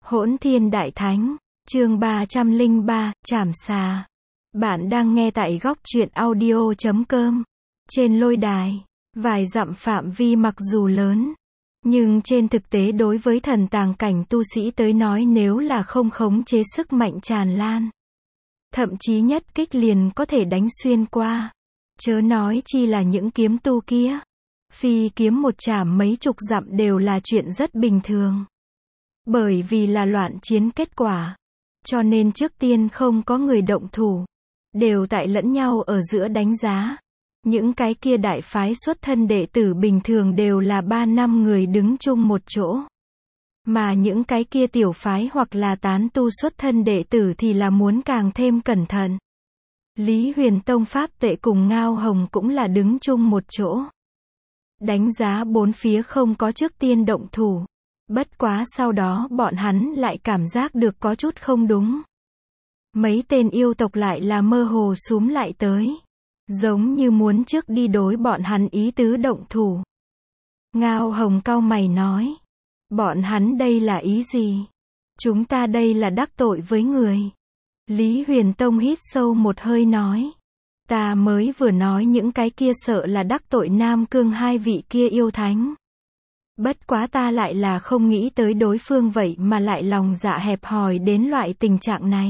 Hỗn Thiên Đại Thánh, chương 303, Trảm Xà. Bạn đang nghe tại góc truyện audio.com. Trên lôi đài, vài dặm phạm vi mặc dù lớn, nhưng trên thực tế đối với thần tàng cảnh tu sĩ tới nói nếu là không khống chế sức mạnh tràn lan, thậm chí nhất kích liền có thể đánh xuyên qua. Chớ nói chi là những kiếm tu kia. Phi kiếm một chảm mấy chục dặm đều là chuyện rất bình thường. Bởi vì là loạn chiến kết quả, cho nên trước tiên không có người động thủ, đều tại lẫn nhau ở giữa đánh giá. Những cái kia đại phái xuất thân đệ tử bình thường đều là 3-5 người đứng chung một chỗ. Mà những cái kia tiểu phái hoặc là tán tu xuất thân đệ tử thì là muốn càng thêm cẩn thận. Lý Huyền Tông Pháp Tệ cùng Ngao Hồng cũng là đứng chung một chỗ. Đánh giá bốn phía không có trước tiên động thủ. Bất quá sau đó bọn hắn lại cảm giác được có chút không đúng. Mấy tên yêu tộc lại là mơ hồ xúm lại tới. Giống như muốn trước đi đối bọn hắn ý tứ động thủ. Ngao Hồng cau mày nói. Bọn hắn đây là ý gì? Chúng ta đây là đắc tội với người. Lý Huyền Tông hít sâu một hơi nói. Ta mới vừa nói những cái kia sợ là đắc tội Nam Cương hai vị kia yêu thánh. Bất quá ta lại là không nghĩ tới đối phương vậy mà lại lòng dạ hẹp hòi đến loại tình trạng này.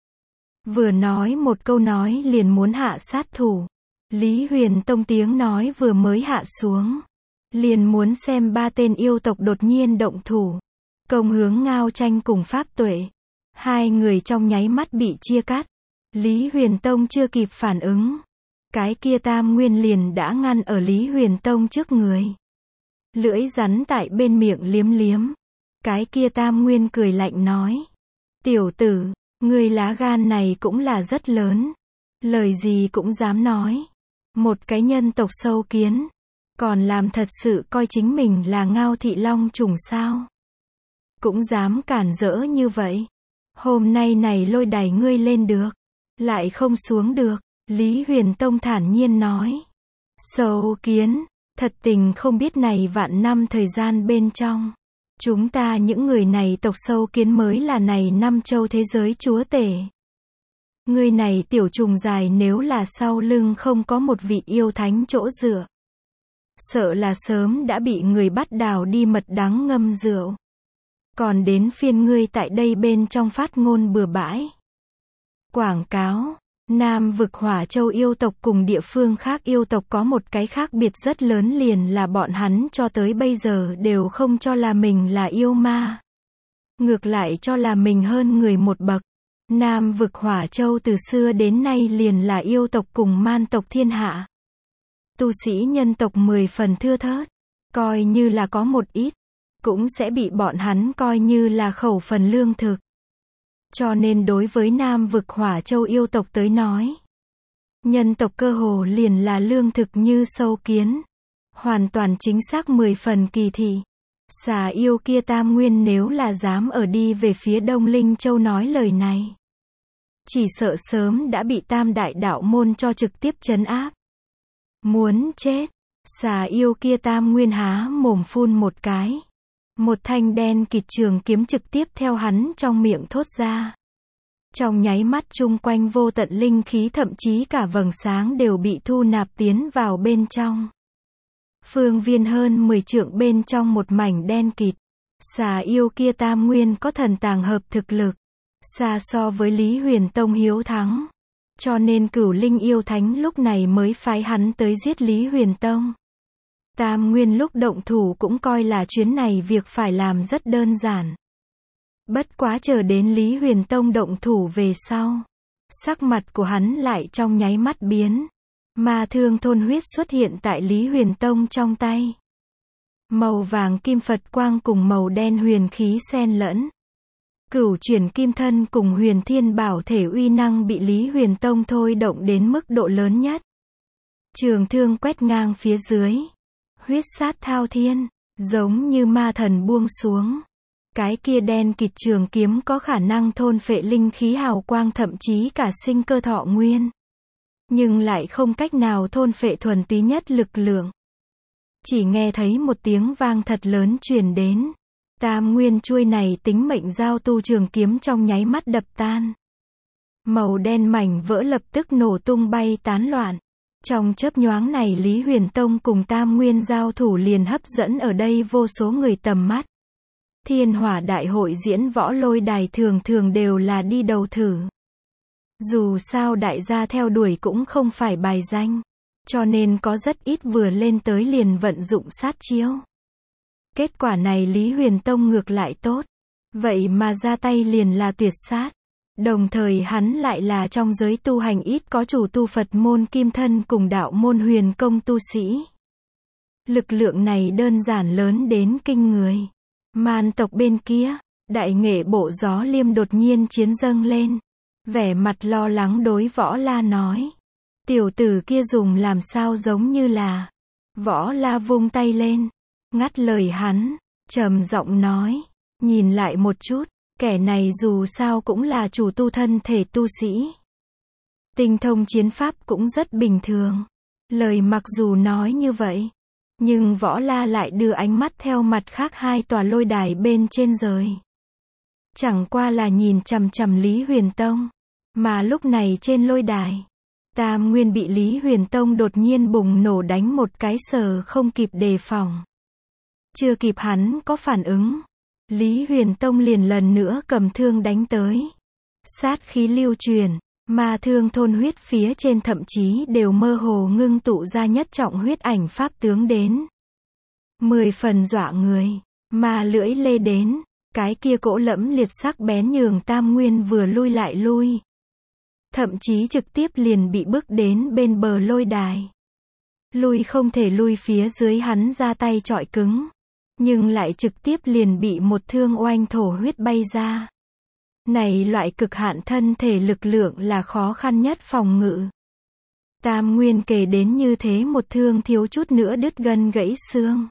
Vừa nói một câu nói liền muốn hạ sát thủ. Lý Huyền Tông tiếng nói vừa mới hạ xuống, liền muốn xem ba tên yêu tộc đột nhiên động thủ, công hướng Ngao Tranh cùng Pháp Tuệ. Hai người trong nháy mắt bị chia cắt. Lý Huyền Tông chưa kịp phản ứng, cái kia Tam Nguyên liền đã ngăn ở Lý Huyền Tông trước người. Lưỡi rắn tại bên miệng liếm liếm. Cái kia Tam Nguyên cười lạnh nói. Tiểu tử, ngươi lá gan này cũng là rất lớn. Lời gì cũng dám nói. Một cái nhân tộc sâu kiến. Còn làm thật sự coi chính mình là Ngao Thị Long trùng sao. Cũng dám cản rỡ như vậy. Hôm nay này lôi đài ngươi lên được. Lại không xuống được. Lý Huyền Tông thản nhiên nói. Sâu kiến. Thật tình không biết này vạn năm thời gian bên trong. Chúng ta những người này tộc sâu kiến mới là này năm châu thế giới chúa tể. Người này tiểu trùng dài nếu là sau lưng không có một vị yêu thánh chỗ dựa. Sợ là sớm đã bị người bắt đào đi mật đắng ngâm rượu. Còn đến phiên ngươi tại đây bên trong phát ngôn bừa bãi. Quảng cáo. Nam vực Hỏa Châu yêu tộc cùng địa phương khác yêu tộc có một cái khác biệt rất lớn liền là bọn hắn cho tới bây giờ đều không cho là mình là yêu ma. Ngược lại cho là mình hơn người một bậc. Nam vực Hỏa Châu từ xưa đến nay liền là yêu tộc cùng man tộc thiên hạ. Tu sĩ nhân tộc 10 phần thưa thớt. Coi như là có một ít, cũng sẽ bị bọn hắn coi như là khẩu phần lương thực. Cho nên đối với Nam vực Hỏa Châu yêu tộc tới nói, nhân tộc cơ hồ liền là lương thực như sâu kiến. Hoàn toàn chính xác 10 phần kỳ thị. Xà yêu kia Tam Nguyên nếu là dám ở đi về phía Đông Linh Châu nói lời này, chỉ sợ sớm đã bị Tam Đại Đạo Môn cho trực tiếp trấn áp. Muốn chết. Xà yêu kia Tam Nguyên há mồm phun một cái. Một thanh đen kịt trường kiếm trực tiếp theo hắn trong miệng thốt ra. Trong nháy mắt chung quanh vô tận linh khí thậm chí cả vầng sáng đều bị thu nạp tiến vào bên trong. Phương viên hơn 10 trượng bên trong một mảnh đen kịt. Xà yêu kia Tam Nguyên có thần tàng hợp thực lực. Xa so với Lý Huyền Tông hiếu thắng. Cho nên Cửu Linh yêu thánh lúc này mới phái hắn tới giết Lý Huyền Tông. Tam Nguyên lúc động thủ cũng coi là chuyến này việc phải làm rất đơn giản. Bất quá chờ đến Lý Huyền Tông động thủ về sau, sắc mặt của hắn lại trong nháy mắt biến. Ma thương thôn huyết xuất hiện tại Lý Huyền Tông trong tay. Màu vàng kim Phật quang cùng màu đen huyền khí xen lẫn. Cửu chuyển kim thân cùng huyền thiên bảo thể uy năng bị Lý Huyền Tông thôi động đến mức độ lớn nhất. Trường thương quét ngang phía dưới. Huyết sát thao thiên, giống như ma thần buông xuống. Cái kia đen kịt trường kiếm có khả năng thôn phệ linh khí hào quang thậm chí cả sinh cơ thọ nguyên. Nhưng lại không cách nào thôn phệ thuần túy nhất lực lượng. Chỉ nghe thấy một tiếng vang thật lớn truyền đến. Tam nguyên chuôi này tính mệnh giao tu trường kiếm trong nháy mắt đập tan. Màu đen mảnh vỡ lập tức nổ tung bay tán loạn. Trong chớp nhoáng này Lý Huyền Tông cùng Tam Nguyên giao thủ liền hấp dẫn ở đây vô số người tầm mắt. Thiên Hỏa Đại hội diễn võ lôi đài thường thường đều là đi đầu thử. Dù sao đại gia theo đuổi cũng không phải bài danh, cho nên có rất ít vừa lên tới liền vận dụng sát chiêu. Kết quả này Lý Huyền Tông ngược lại tốt, vậy mà ra tay liền là tuyệt sát. Đồng thời hắn lại là trong giới tu hành ít có chủ tu Phật môn kim thân cùng đạo môn huyền công tu sĩ. Lực lượng này đơn giản lớn đến kinh người. Man tộc bên kia, đại nghệ bộ Gió Liêm đột nhiên chiến dâng lên. Vẻ mặt lo lắng đối Võ La nói. Tiểu tử kia dùng làm sao giống như là. Võ La vung tay lên, ngắt lời hắn, trầm giọng nói, nhìn lại một chút. Kẻ này dù sao cũng là chủ tu thân thể tu sĩ. Tinh thông chiến pháp cũng rất bình thường. Lời mặc dù nói như vậy, nhưng Võ La lại đưa ánh mắt theo mặt khác hai tòa lôi đài bên trên rời. Chẳng qua là nhìn chằm chằm Lý Huyền Tông. Mà lúc này trên lôi đài, Tam Nguyên bị Lý Huyền Tông đột nhiên bùng nổ đánh một cái sờ không kịp đề phòng. Chưa kịp hắn có phản ứng, Lý Huyền Tông liền lần nữa cầm thương đánh tới. Sát khí lưu truyền, ma thương thôn huyết phía trên thậm chí đều mơ hồ ngưng tụ ra nhất trọng huyết ảnh pháp tướng đến. 10 phần dọa người, ma lưỡi lê đến, cái kia cỗ lẫm liệt sắc bén nhường Tam Nguyên vừa lui lại lui. Thậm chí trực tiếp liền bị bước đến bên bờ lôi đài. Lui không thể lui phía dưới hắn ra tay chọi cứng. Nhưng lại trực tiếp liền bị một thương oanh thổ huyết bay ra. Này loại cực hạn thân thể lực lượng là khó khăn nhất phòng ngự. Tam Nguyên kề đến như thế một thương thiếu chút nữa đứt gân gãy xương.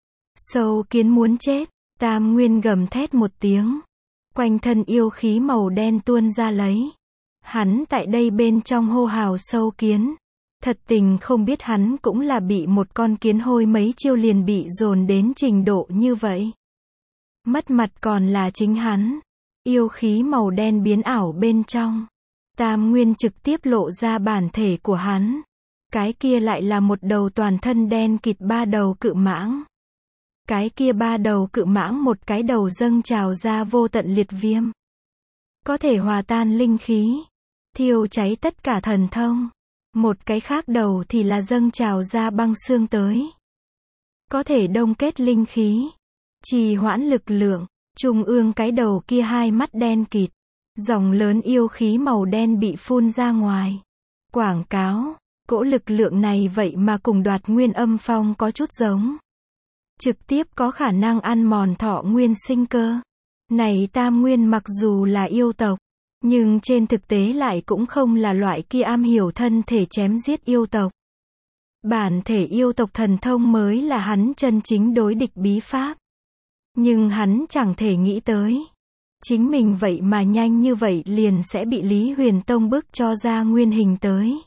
Sâu kiến muốn chết, Tam Nguyên gầm thét một tiếng. Quanh thân yêu khí màu đen tuôn ra lấy. Hắn tại đây bên trong hô hào sâu kiến. Thật tình không biết hắn cũng là bị một con kiến hôi mấy chiêu liền bị dồn đến trình độ như vậy. Mất mặt còn là chính hắn. Yêu khí màu đen biến ảo bên trong. Tam Nguyên trực tiếp lộ ra bản thể của hắn. Cái kia lại là một đầu toàn thân đen kịt ba đầu cự mãng. Cái kia ba đầu cự mãng một cái đầu dâng trào ra vô tận liệt viêm. Có thể hòa tan linh khí. Thiêu cháy tất cả thần thông. Một cái khác đầu thì là dâng trào ra băng xương tới. Có thể đông kết linh khí. Trì hoãn lực lượng. Trung ương cái đầu kia hai mắt đen kịt. Dòng lớn yêu khí màu đen bị phun ra ngoài. Quảng cáo. Cỗ lực lượng này vậy mà cùng Đoạt Nguyên Âm Phong có chút giống. Trực tiếp có khả năng ăn mòn thọ nguyên sinh cơ. Này Tam Nguyên mặc dù là yêu tộc. Nhưng trên thực tế lại cũng không là loại kia am hiểu thân thể chém giết yêu tộc. Bản thể yêu tộc thần thông mới là hắn chân chính đối địch bí pháp. Nhưng hắn chẳng thể nghĩ tới. Chính mình vậy mà nhanh như vậy liền sẽ bị Lý Huyền Tông bức cho ra nguyên hình tới.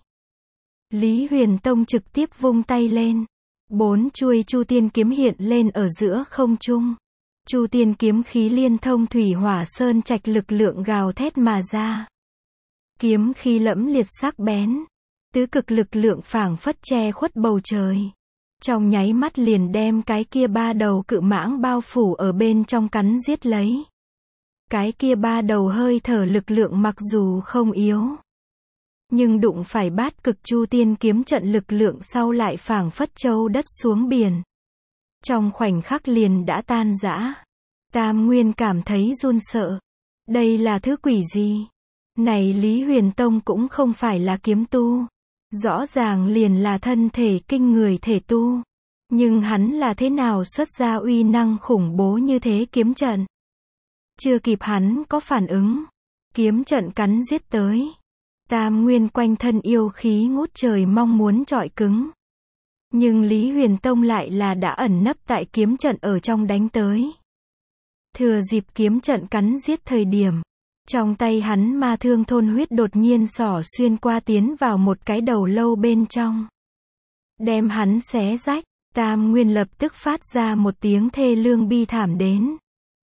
Lý Huyền Tông trực tiếp vung tay lên. 4 chuôi Chu Tiên kiếm hiện lên ở giữa không trung. Chu Tiên kiếm khí liên thông thủy hỏa sơn trạch lực lượng gào thét mà ra. Kiếm khí lẫm liệt sắc bén. Tứ cực lực lượng phảng phất che khuất bầu trời. Trong nháy mắt liền đem cái kia ba đầu cự mãng bao phủ ở bên trong cắn giết lấy. Cái kia ba đầu hơi thở lực lượng mặc dù không yếu. Nhưng đụng phải bát cực Chu Tiên kiếm trận lực lượng sau lại phảng phất châu đất xuống biển. Trong khoảnh khắc liền đã tan rã. Tam Nguyên cảm thấy run sợ. Đây là thứ quỷ gì? Này Lý Huyền Tông cũng không phải là kiếm tu. Rõ ràng liền là thân thể kinh người thể tu. Nhưng hắn là thế nào xuất ra uy năng khủng bố như thế kiếm trận? Chưa kịp hắn có phản ứng. Kiếm trận cắn giết tới. Tam Nguyên quanh thân yêu khí ngút trời mong muốn chọi cứng. Nhưng Lý Huyền Tông lại là đã ẩn nấp tại kiếm trận ở trong đánh tới. Thừa dịp kiếm trận cắn giết thời điểm. Trong tay hắn ma thương thôn huyết đột nhiên xỏ xuyên qua tiến vào một cái đầu lâu bên trong. Đem hắn xé rách, Tam Nguyên lập tức phát ra một tiếng thê lương bi thảm đến.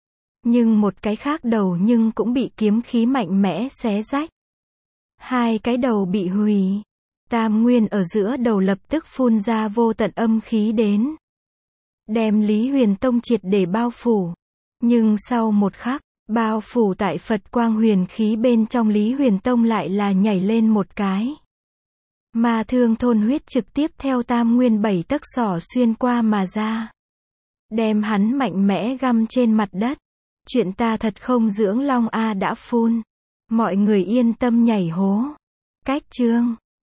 Nhưng một cái khác đầu nhưng cũng bị kiếm khí mạnh mẽ xé rách. Hai cái đầu bị hủy. Tam Nguyên ở giữa đầu lập tức phun ra vô tận âm khí đến. Đem Lý Huyền Tông triệt để bao phủ. Nhưng sau một khắc, bao phủ tại Phật quang huyền khí bên trong Lý Huyền Tông lại là nhảy lên một cái. Ma thương thôn huyết trực tiếp theo Tam Nguyên 7 tấc xỏ xuyên qua mà ra. Đem hắn mạnh mẽ găm trên mặt đất. Chuyện ta thật không dưỡng long a đã phun. Mọi người yên tâm nhảy hố. Cách chương